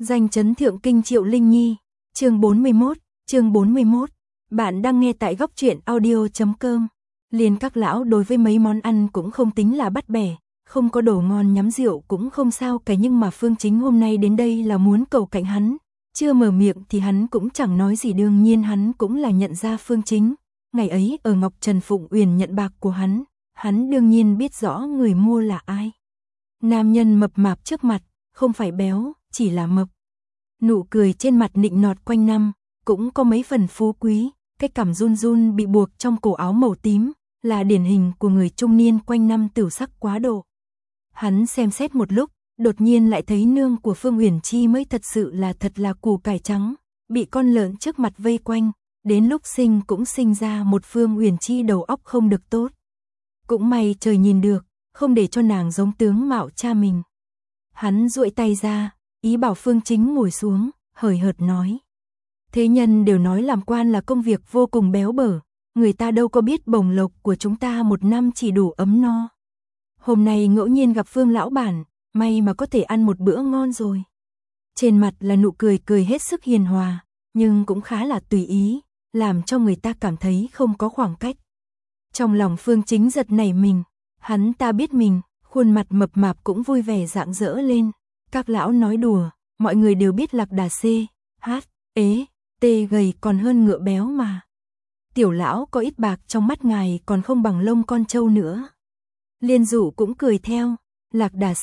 Danh chấn thượng kinh Triệu Linh Nhi, chương 41, bạn đang nghe tại góc truyện audio.com. Liền các lão đối với mấy món ăn cũng không tính là bắt bẻ, không có đồ ngon nhắm rượu cũng không sao cả, nhưng mà Phương Chính hôm nay đến đây là muốn cầu cạnh hắn, chưa mở miệng thì hắn cũng chẳng nói gì, đương nhiên hắn cũng là nhận ra Phương Chính. Ngày ấy ở Ngọc Trần Phụng Uyển nhận bạc của hắn đương nhiên biết rõ người mua là ai. Nam nhân mập mạp trước mặt, không phải béo, chỉ là mập. Nụ cười trên mặt nịnh nọt quanh năm, cũng có mấy phần phú quý, cái cằm run run bị buộc trong cổ áo màu tím, là điển hình của người trung niên quanh năm tửu sắc quá độ. Hắn xem xét một lúc, đột nhiên lại thấy nương của Phương Uyển Chi mới thật là củ cải trắng, bị con lợn trước mặt vây quanh, đến lúc sinh cũng sinh ra một Phương Uyển Chi đầu óc không được tốt. Cũng may trời nhìn được, không để cho nàng giống tướng mạo cha mình. Hắn duỗi tay ra, ý bảo Phương Chính ngồi xuống, hời hợt nói. Thế nhân đều nói làm quan là công việc vô cùng béo bở, người ta đâu có biết bổng lộc của chúng ta một năm chỉ đủ ấm no. Hôm nay ngẫu nhiên gặp Phương lão bản, may mà có thể ăn một bữa ngon rồi. Trên mặt là nụ cười hết sức hiền hòa, nhưng cũng khá là tùy ý, làm cho người ta cảm thấy không có khoảng cách. Trong lòng Phương Chính giật nảy mình, hắn ta biết mình, khuôn mặt mập mạp cũng vui vẻ rạng rỡ lên. Các lão nói đùa, mọi người đều biết lạc đà CHT gầy còn hơn ngựa béo mà. Tiểu lão có ít bạc trong mắt ngài còn không bằng lông con trâu nữa. Liên Dụ cũng cười theo, lạc đà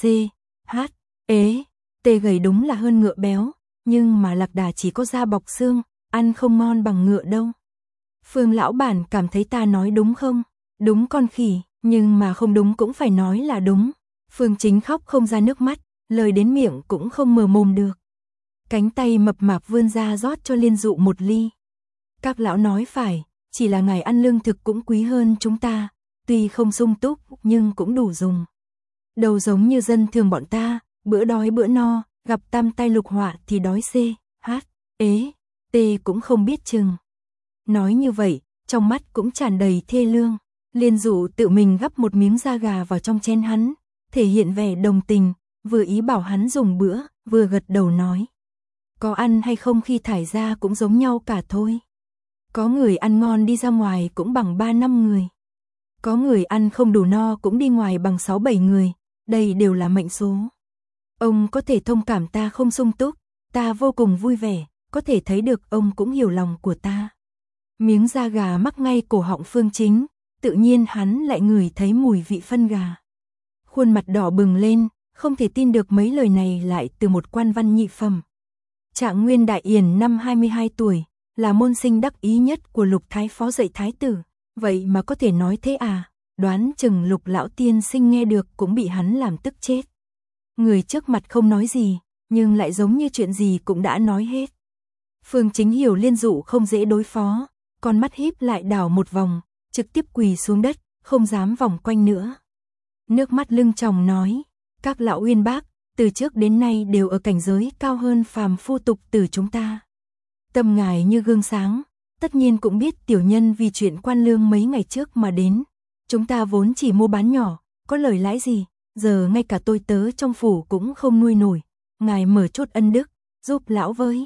CHT gầy đúng là hơn ngựa béo, nhưng mà lạc đà chỉ có da bọc xương, ăn không ngon bằng ngựa đâu. Phương lão bản cảm thấy ta nói đúng không? Đúng con khỉ, nhưng mà không đúng cũng phải nói là đúng. Phương Chính khóc không ra nước mắt, lời đến miệng cũng không mở mồm được. Cánh tay mập mạp vươn ra rót cho Liên Dụ một ly. Các lão nói phải, chỉ là ngài ăn lương thực cũng quý hơn chúng ta, tuy không sung túc nhưng cũng đủ dùng. Đầu giống như dân thường bọn ta, bữa đói bữa no, gặp tam tai lục họa thì đói CHT cũng không biết chừng. Nói như vậy, trong mắt cũng tràn đầy thê lương. Liên Dụ tự mình gắp một miếng da gà vào trong chén hắn, thể hiện vẻ đồng tình, vừa ý bảo hắn dùng bữa, vừa gật đầu nói. Có ăn hay không khi thải ra cũng giống nhau cả thôi. Có người ăn ngon đi ra ngoài cũng bằng 3-5 người. Có người ăn không đủ no cũng đi ngoài bằng 6-7 người, đây đều là mệnh số. Ông có thể thông cảm ta không sung túc, ta vô cùng vui vẻ, có thể thấy được ông cũng hiểu lòng của ta. Miếng da gà mắc ngay cổ họng Phương Chính, tự nhiên hắn lại ngửi thấy mùi vị phân gà. Khuôn mặt đỏ bừng lên, không thể tin được mấy lời này lại từ một quan văn nhị phẩm. Trạng Nguyên Đại Yển năm 22 tuổi, là môn sinh đắc ý nhất của Lục Thái Phó dạy thái tử, vậy mà có thể nói thế à, đoán chừng Lục lão tiên sinh nghe được cũng bị hắn làm tức chết. Người trước mặt không nói gì, nhưng lại giống như chuyện gì cũng đã nói hết. Phương Chính hiểu Liên Dụ không dễ đối phó, con mắt híp lại đảo một vòng, trực tiếp quỳ xuống đất, không dám vòng quanh nữa. Nước mắt lưng tròng nói, các lão uyên bác, từ trước đến nay đều ở cảnh giới cao hơn phàm phu tục tử chúng ta. Tâm ngài như gương sáng, tất nhiên cũng biết tiểu nhân vì chuyện quan lương mấy ngày trước mà đến. Chúng ta vốn chỉ mua bán nhỏ, có lời lãi gì, giờ ngay cả tôi tớ trong phủ cũng không nuôi nổi. Ngài mở chút ân đức, giúp lão với.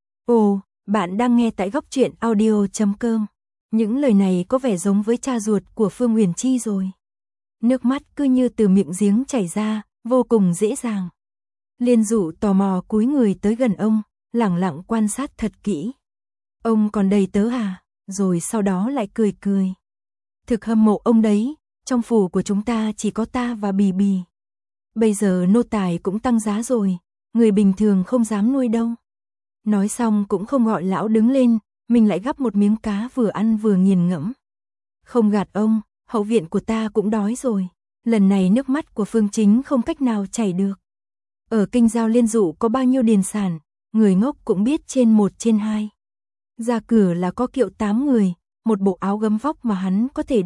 Ồ, bạn đang nghe tại góc truyện audio.com. Những lời này có vẻ giống với cha ruột của Phương Uyển Chi rồi. Nước mắt cứ như từ miệng giếng chảy ra, vô cùng dễ dàng. Liên Dụ tò mò cúi người tới gần ông, lẳng lặng quan sát thật kỹ. Ông còn đầy tớ à? Rồi sau đó lại cười cười. Thực hâm mộ ông đấy, trong phủ của chúng ta chỉ có ta và Bì Bì. Bây giờ nô tài cũng tăng giá rồi, người bình thường không dám nuôi đâu. Nói xong cũng không gọi lão đứng lên, mình lại gắp một miếng cá vừa ăn vừa nghiền ngẫm. Không gạt ông, hậu viện của ta cũng đói rồi. Lần này nước mắt của Phương Chính không cách nào chảy được. Ở kinh giao Liên Dụ có bao nhiêu điền sản, người ngốc cũng biết trên 1/2. Ra cửa là có kiệu 8 người, một bộ áo gấm vóc mà hắn có thể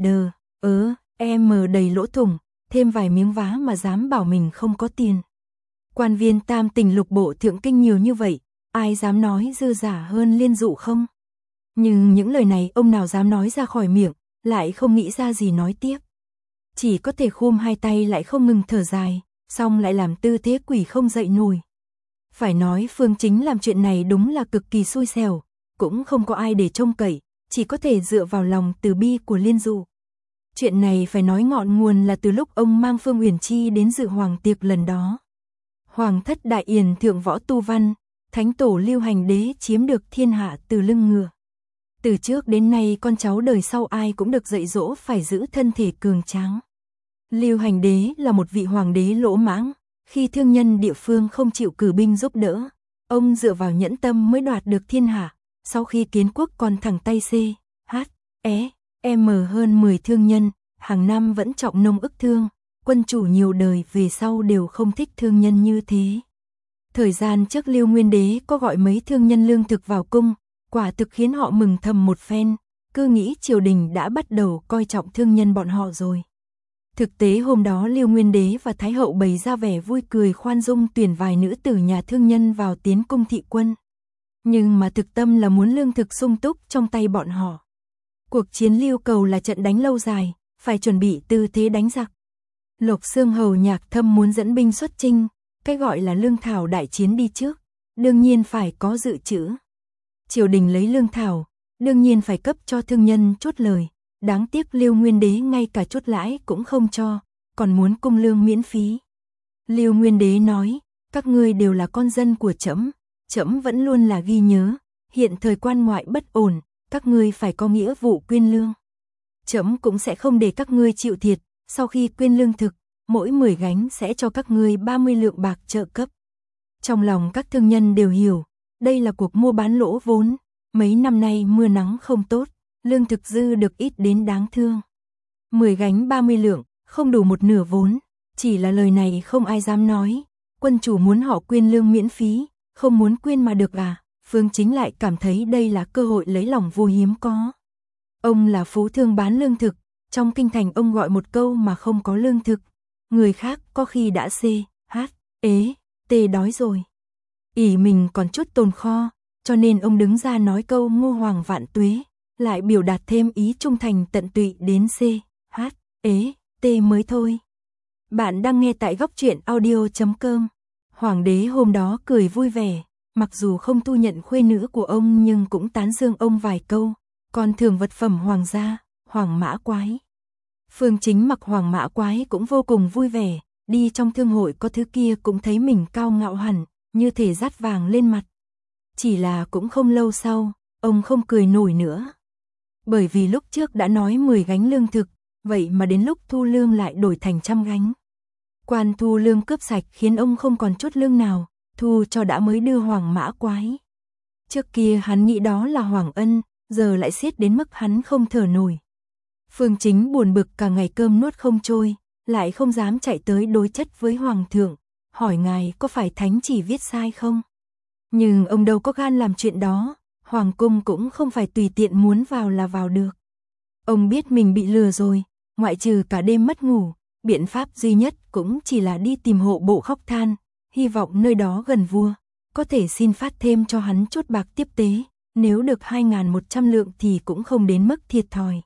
đầy lỗ thủng, thêm vài miếng vá mà dám bảo mình không có tiền. Quan viên tam tỉnh lục bộ thượng kinh nhiều như vậy, ai dám nói dư giả hơn Liên Dụ không? Nhưng những lời này ông nào dám nói ra khỏi miệng, lại không nghĩ ra gì nói tiếp. Chỉ có thể khum hai tay lại không ngừng thở dài, xong lại làm tư thế quỷ không dậy nổi. Phải nói Phương Chính làm chuyện này đúng là cực kỳ xui xẻo, cũng không có ai để trông cậy, chỉ có thể dựa vào lòng từ bi của Liên Dụ. Chuyện này phải nói ngọn nguồn là từ lúc ông mang Phương Uyển Chi đến dự hoàng tiệc lần đó. Hoàng thất Đại Yển thượng võ tu văn, thánh tổ Lưu Hành Đế chiếm được thiên hạ từ lưng ngựa. Từ trước đến nay con cháu đời sau ai cũng được dạy dỗ phải giữ thân thể cường tráng. Lưu Hành Đế là một vị hoàng đế lỗ mãng, khi thương nhân địa phương không chịu cử binh giúp đỡ, ông dựa vào nhẫn tâm mới đoạt được thiên hạ. Sau khi kiến quốc còn thẳng tay C, H, E, M hơn 10 thương nhân, hàng năm vẫn trọng nông ức thương, quân chủ nhiều đời về sau đều không thích thương nhân như thế. Thời gian trước Lưu Nguyên Đế có gọi mấy thương nhân lương thực vào cung, quả thực khiến họ mừng thầm một phen, cứ nghĩ triều đình đã bắt đầu coi trọng thương nhân bọn họ rồi. Thực tế hôm đó Lưu Nguyên Đế và Thái hậu bày ra vẻ vui cười khoan dung tuyển vài nữ tử nhà thương nhân vào tiến cung thị quân. Nhưng mà thực tâm là muốn lương thực sung túc trong tay bọn họ. Cuộc chiến Lưu Cầu là trận đánh lâu dài, phải chuẩn bị tư thế đánh giặc. Lộc Xương hầu Nhạc Thâm muốn dẫn binh xuất chinh, cái gọi là lương thảo đại chiến đi trước, đương nhiên phải có dự trữ. Triều đình lấy lương thảo, đương nhiên phải cấp cho thương nhân chút lời, đáng tiếc Lưu Nguyên Đế ngay cả chút lãi cũng không cho, còn muốn cung lương miễn phí. Lưu Nguyên Đế nói, các ngươi đều là con dân của trẫm, trẫm vẫn luôn là ghi nhớ, hiện thời quan ngoại bất ổn, các ngươi phải có nghĩa vụ quyên lương. Trẫm cũng sẽ không để các ngươi chịu thiệt, sau khi quyên lương thực, mỗi 10 gánh sẽ cho các ngươi 30 lượng bạc trợ cấp. Trong lòng các thương nhân đều hiểu, đây là cuộc mua bán lỗ vốn, mấy năm nay mưa nắng không tốt, lương thực dư được ít đến đáng thương. 10 gánh 30 lượng, không đủ một nửa vốn, chỉ là lời này không ai dám nói, quân chủ muốn họ quyên lương miễn phí, không muốn quyên mà được à, Phương Chính lại cảm thấy đây là cơ hội lấy lòng vua hiếm có. Ông là phú thương bán lương thực, trong kinh thành ông gọi một câu mà không có lương thực, người khác có khi đã C, H, ế, T đói rồi. Ỷ mình còn chút tồn kho, cho nên ông đứng ra nói câu ngô hoàng vạn tuế, lại biểu đạt thêm ý trung thành tận tụy đến C, H, ế, T mới thôi. Bạn đang nghe tại góc truyện audio.com. Hoàng đế hôm đó cười vui vẻ, mặc dù không thu nhận khuê nữ của ông nhưng cũng tán dương ông vài câu, còn thưởng vật phẩm hoàng gia, hoàng mã quái. Phương Chính mặc hoàng mã quái cũng vô cùng vui vẻ, đi trong thương hội có thứ kia cũng thấy mình cao ngạo hẳn, như thể dát vàng lên mặt. Chỉ là cũng không lâu sau, ông không cười nổi nữa. Bởi vì lúc trước đã nói 10 gánh lương thực, vậy mà đến lúc thu lương lại đổi thành 100 gánh. Quan thu lương cướp sạch khiến ông không còn chút lương nào, thu cho đã mới đưa hoàng mã quái. Trước kia hắn nghĩ đó là hoàng ân, giờ lại siết đến mức hắn không thở nổi. Phương Chính buồn bực cả ngày cơm nuốt không trôi, lại không dám chạy tới đối chất với hoàng thượng, hỏi ngài có phải thánh chỉ viết sai không? Nhưng ông đâu có gan làm chuyện đó, hoàng cung cũng không phải tùy tiện muốn vào là vào được. Ông biết mình bị lừa rồi, ngoại trừ cả đêm mất ngủ, biện pháp duy nhất cũng chỉ là đi tìm hộ bộ khóc than, hy vọng nơi đó gần vua, có thể xin phát thêm cho hắn chút bạc tiếp tế, nếu được 2.100 lượng thì cũng không đến mức thiệt thòi.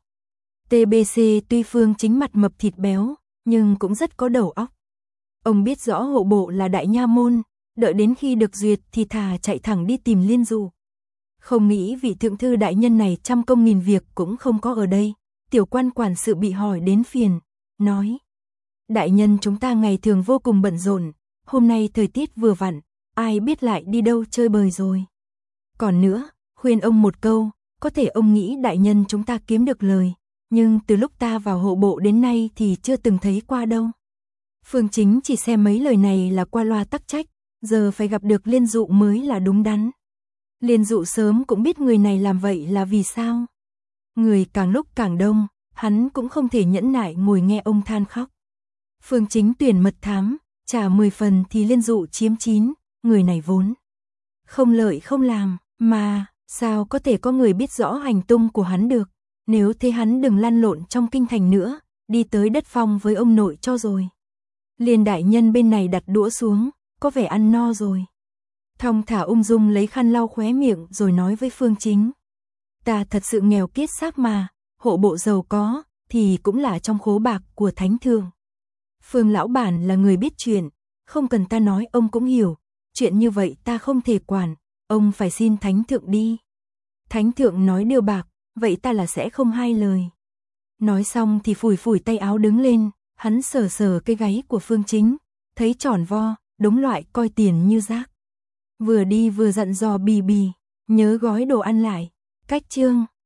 TBC tuy Phương Chính mặt mập thịt béo, nhưng cũng rất có đầu óc. Ông biết rõ hộ bộ là đại nha môn, đợi đến khi được duyệt thì thà chạy thẳng đi tìm Liên Dụ. Không nghĩ vị thượng thư đại nhân này trăm công nghìn việc cũng không có ở đây, tiểu quan quản sự bị hỏi đến phiền, nói: đại nhân chúng ta ngày thường vô cùng bận rộn, hôm nay thời tiết vừa vặn, ai biết lại đi đâu chơi bời rồi. Còn nữa, khuyên ông một câu, có thể ông nghĩ đại nhân chúng ta kiếm được lời, nhưng từ lúc ta vào hộ bộ đến nay thì chưa từng thấy qua đâu. Phương Chính chỉ xem mấy lời này là qua loa tắc trách, giờ phải gặp được Liên Dụ mới là đúng đắn. Liên Dụ sớm cũng biết người này làm vậy là vì sao. Người càng lúc càng đông, hắn cũng không thể nhẫn nại ngồi nghe ông than khóc. Phương Chính tuyển mật thám, trả 10 phần thì Liên Dụ chiếm 9, người này vốn không lợi không làm, mà sao có thể có người biết rõ hành tung của hắn được. Nếu thế hắn đừng lăn lộn trong kinh thành nữa, đi tới đất phong với ông nội cho rồi. Liên đại nhân bên này đặt đũa xuống, có vẻ ăn no rồi. Thong thả ung dung lấy khăn lau khóe miệng rồi nói với Phương Chính: ta thật sự nghèo kiết xác mà, hộ bộ giàu có, thì cũng là trong khố bạc của thánh thượng. Phương lão bản là người biết chuyện, không cần ta nói ông cũng hiểu, chuyện như vậy ta không thể quản, ông phải xin thánh thượng đi. Thánh thượng nói điều bạc, vậy ta là sẽ không hai lời. Nói xong thì phủi phủi tay áo đứng lên, hắn sờ sờ cái gáy của Phương Chính, thấy tròn vo, đúng loại coi tiền như rác. Vừa đi vừa dặn dò Bì Bì, nhớ gói đồ ăn lại. Cách chương